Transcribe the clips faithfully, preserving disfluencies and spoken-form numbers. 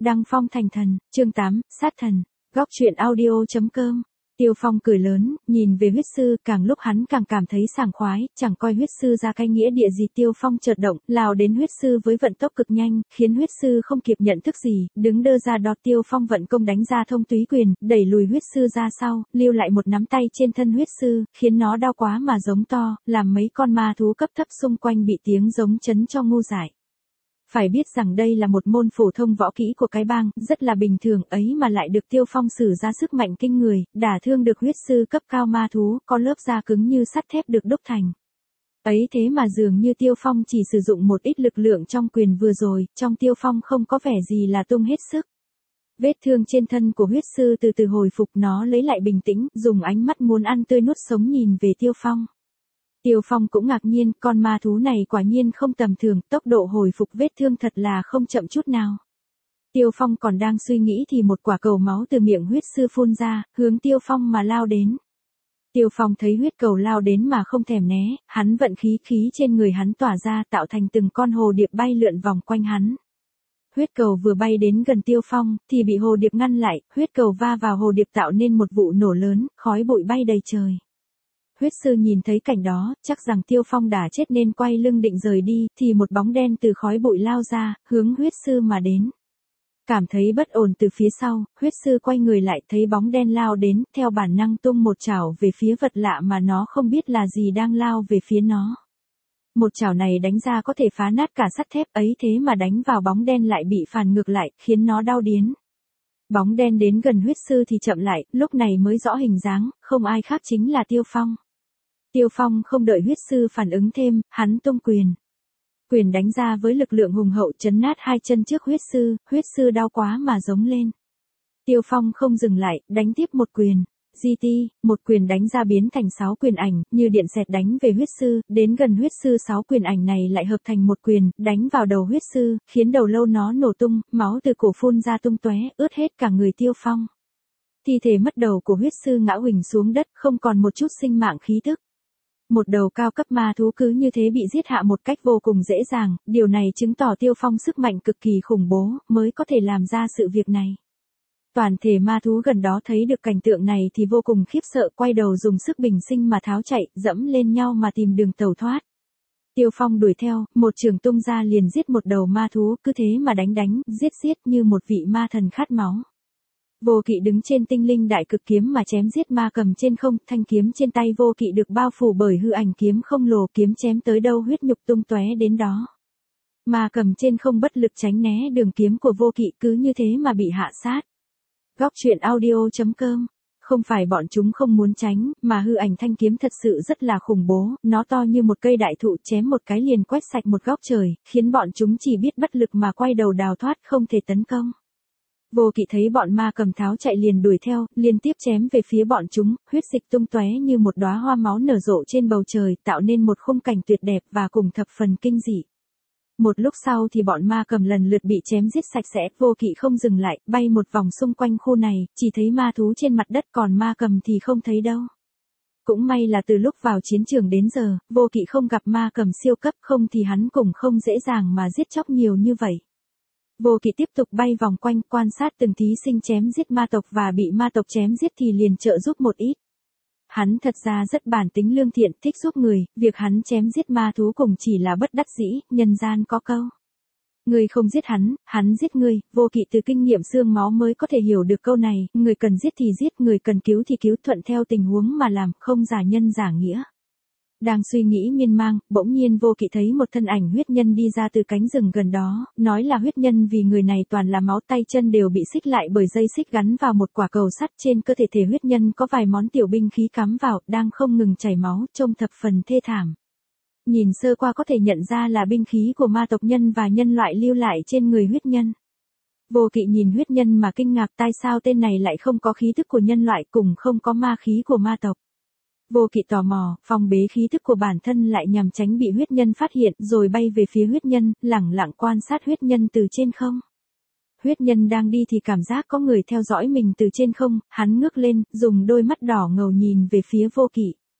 Đăng phong thành thần, chương tám, sát thần. Góc truyện audio.com. Tiêu Phong cười lớn, nhìn về huyết sư, càng lúc hắn càng cảm thấy sảng khoái, chẳng coi huyết sư ra cái nghĩa địa gì. Tiêu Phong chợt động, lao đến huyết sư với vận tốc cực nhanh, khiến huyết sư không kịp nhận thức gì, đứng đơ ra đó. Tiêu Phong vận công đánh ra thông túy quyền, đẩy lùi huyết sư ra sau, lưu lại một nắm tay trên thân huyết sư, khiến nó đau quá mà giống to, làm mấy con ma thú cấp thấp xung quanh bị tiếng giống chấn cho ngu dại. Phải biết rằng đây là một môn phổ thông võ kỹ của cái bang, rất là bình thường ấy mà lại được Tiêu Phong sử ra sức mạnh kinh người, đả thương được huyết sư cấp cao ma thú, có lớp da cứng như sắt thép được đúc thành. Ấy thế mà dường như Tiêu Phong chỉ sử dụng một ít lực lượng trong quyền vừa rồi, trong Tiêu Phong không có vẻ gì là tung hết sức. Vết thương trên thân của huyết sư từ từ hồi phục, nó lấy lại bình tĩnh, dùng ánh mắt muốn ăn tươi nuốt sống nhìn về Tiêu Phong. Tiêu Phong cũng ngạc nhiên, con ma thú này quả nhiên không tầm thường, tốc độ hồi phục vết thương thật là không chậm chút nào. Tiêu Phong còn đang suy nghĩ thì một quả cầu máu từ miệng huyết sư phun ra, hướng Tiêu Phong mà lao đến. Tiêu Phong thấy huyết cầu lao đến mà không thèm né, hắn vận khí khí trên người hắn tỏa ra tạo thành từng con hồ điệp bay lượn vòng quanh hắn. Huyết cầu vừa bay đến gần Tiêu Phong, thì bị hồ điệp ngăn lại, huyết cầu va vào hồ điệp tạo nên một vụ nổ lớn, khói bụi bay đầy trời. Huyết sư nhìn thấy cảnh đó, chắc rằng Tiêu Phong đã chết nên quay lưng định rời đi, thì một bóng đen từ khói bụi lao ra, hướng huyết sư mà đến. Cảm thấy bất ổn từ phía sau, huyết sư quay người lại thấy bóng đen lao đến, theo bản năng tung một chảo về phía vật lạ mà nó không biết là gì đang lao về phía nó. Một chảo này đánh ra có thể phá nát cả sắt thép, ấy thế mà đánh vào bóng đen lại bị phản ngược lại, khiến nó đau điếng. Bóng đen đến gần huyết sư thì chậm lại, lúc này mới rõ hình dáng, không ai khác chính là Tiêu Phong. Tiêu Phong không đợi huyết sư phản ứng thêm, hắn tung quyền. Quyền đánh ra với lực lượng hùng hậu chấn nát hai chân trước huyết sư, huyết sư đau quá mà giống lên. Tiêu Phong không dừng lại, đánh tiếp một quyền. giê tê, một quyền đánh ra biến thành sáu quyền ảnh, như điện xẹt đánh về huyết sư, đến gần huyết sư sáu quyền ảnh này lại hợp thành một quyền, đánh vào đầu huyết sư, khiến đầu lâu nó nổ tung, máu từ cổ phun ra tung tóe, ướt hết cả người Tiêu Phong. Thi thể mất đầu của huyết sư ngã huỳnh xuống đất, không còn một chút sinh mạng khí tức. Một đầu cao cấp ma thú cứ như thế bị giết hạ một cách vô cùng dễ dàng, điều này chứng tỏ Tiêu Phong sức mạnh cực kỳ khủng bố, mới có thể làm ra sự việc này. Toàn thể ma thú gần đó thấy được cảnh tượng này thì vô cùng khiếp sợ, quay đầu dùng sức bình sinh mà tháo chạy, dẫm lên nhau mà tìm đường tẩu thoát. Tiêu Phong đuổi theo, một trường tung ra liền giết một đầu ma thú, cứ thế mà đánh đánh, giết giết như một vị ma thần khát máu. Vô Kỵ đứng trên tinh linh đại cực kiếm mà chém giết ma cầm trên không, thanh kiếm trên tay Vô Kỵ được bao phủ bởi hư ảnh kiếm không lồ, kiếm chém tới đâu huyết nhục tung tóe đến đó. Ma cầm trên không bất lực tránh né đường kiếm của Vô Kỵ, cứ như thế mà bị hạ sát. Góc truyện audio.com. Không phải bọn chúng không muốn tránh, mà hư ảnh thanh kiếm thật sự rất là khủng bố, nó to như một cây đại thụ, chém một cái liền quét sạch một góc trời, khiến bọn chúng chỉ biết bất lực mà quay đầu đào thoát, không thể tấn công. Vô Kỵ thấy bọn ma cầm tháo chạy liền đuổi theo, liên tiếp chém về phía bọn chúng, huyết dịch tung tóe như một đóa hoa máu nở rộ trên bầu trời, tạo nên một khung cảnh tuyệt đẹp và cùng thập phần kinh dị. Một lúc sau thì bọn ma cầm lần lượt bị chém giết sạch sẽ, Vô Kỵ không dừng lại, bay một vòng xung quanh khu này, chỉ thấy ma thú trên mặt đất, còn ma cầm thì không thấy đâu. Cũng may là từ lúc vào chiến trường đến giờ, Vô Kỵ không gặp ma cầm siêu cấp, không thì hắn cũng không dễ dàng mà giết chóc nhiều như vậy. Vô Kỵ tiếp tục bay vòng quanh, quan sát từng thí sinh chém giết ma tộc và bị ma tộc chém giết thì liền trợ giúp một ít. Hắn thật ra rất bản tính lương thiện, thích giúp người, việc hắn chém giết ma thú cũng chỉ là bất đắc dĩ, nhân gian có câu. Người không giết hắn, hắn giết người, Vô Kỵ từ kinh nghiệm xương máu mới có thể hiểu được câu này, người cần giết thì giết, người cần cứu thì cứu, thuận theo tình huống mà làm, không giả nhân giả nghĩa. Đang suy nghĩ miên man, bỗng nhiên Vô Kỵ thấy một thân ảnh huyết nhân đi ra từ cánh rừng gần đó, nói là huyết nhân vì người này toàn là máu, tay chân đều bị xích lại bởi dây xích gắn vào một quả cầu sắt, trên cơ thể thể huyết nhân có vài món tiểu binh khí cắm vào, đang không ngừng chảy máu, trông thập phần thê thảm. Nhìn sơ qua có thể nhận ra là binh khí của ma tộc nhân và nhân loại lưu lại trên người huyết nhân. Vô Kỵ nhìn huyết nhân mà kinh ngạc, tại sao tên này lại không có khí thức của nhân loại, cùng không có ma khí của ma tộc. Vô Kỵ tò mò, phong bế khí thức của bản thân lại nhằm tránh bị huyết nhân phát hiện, rồi bay về phía huyết nhân, lẳng lặng quan sát huyết nhân từ trên không. Huyết nhân đang đi thì cảm giác có người theo dõi mình từ trên không, hắn ngước lên, dùng đôi mắt đỏ ngầu nhìn về phía Vô Kỵ.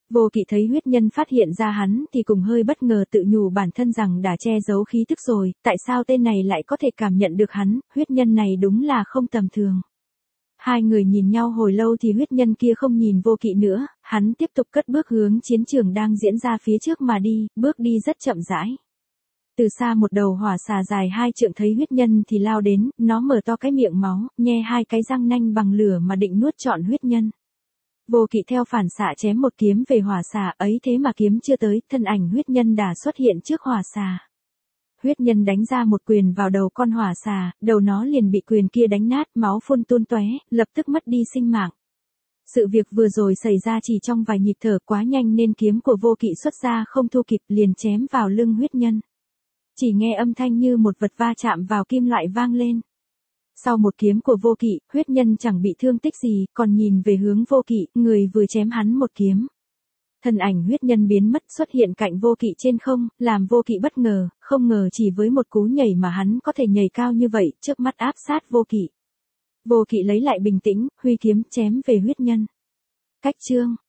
Vô Kỵ thấy huyết nhân phát hiện ra hắn thì cùng hơi bất ngờ, tự nhủ bản thân rằng đã che giấu khí tức rồi, tại sao tên này lại có thể cảm nhận được hắn, huyết nhân này đúng là không tầm thường. Hai người nhìn nhau hồi lâu thì huyết nhân kia không nhìn Vô Kỵ nữa, hắn tiếp tục cất bước hướng chiến trường đang diễn ra phía trước mà đi, bước đi rất chậm rãi. Từ xa một đầu hỏa xà dài hai trượng thấy huyết nhân thì lao đến, nó mở to cái miệng máu, nhe hai cái răng nanh bằng lửa mà định nuốt trọn huyết nhân. Vô Kỵ theo phản xạ chém một kiếm về hỏa xà, ấy thế mà kiếm chưa tới, thân ảnh huyết nhân đã xuất hiện trước hỏa xà. Huyết nhân đánh ra một quyền vào đầu con hỏa xà, đầu nó liền bị quyền kia đánh nát, máu phun tuôn tóe, lập tức mất đi sinh mạng. Sự việc vừa rồi xảy ra chỉ trong vài nhịp thở, quá nhanh nên kiếm của Vô Kỵ xuất ra không thu kịp, liền chém vào lưng huyết nhân. Chỉ nghe âm thanh như một vật va chạm vào kim loại vang lên. Sau một kiếm của Vô Kỵ, huyết nhân chẳng bị thương tích gì, còn nhìn về hướng Vô Kỵ, người vừa chém hắn một kiếm. Thân ảnh huyết nhân biến mất, xuất hiện cạnh Vô Kỵ trên không, làm Vô Kỵ bất ngờ, không ngờ chỉ với một cú nhảy mà hắn có thể nhảy cao như vậy, trước mắt áp sát Vô Kỵ. Vô Kỵ lấy lại bình tĩnh, huy kiếm chém về huyết nhân. Cách chương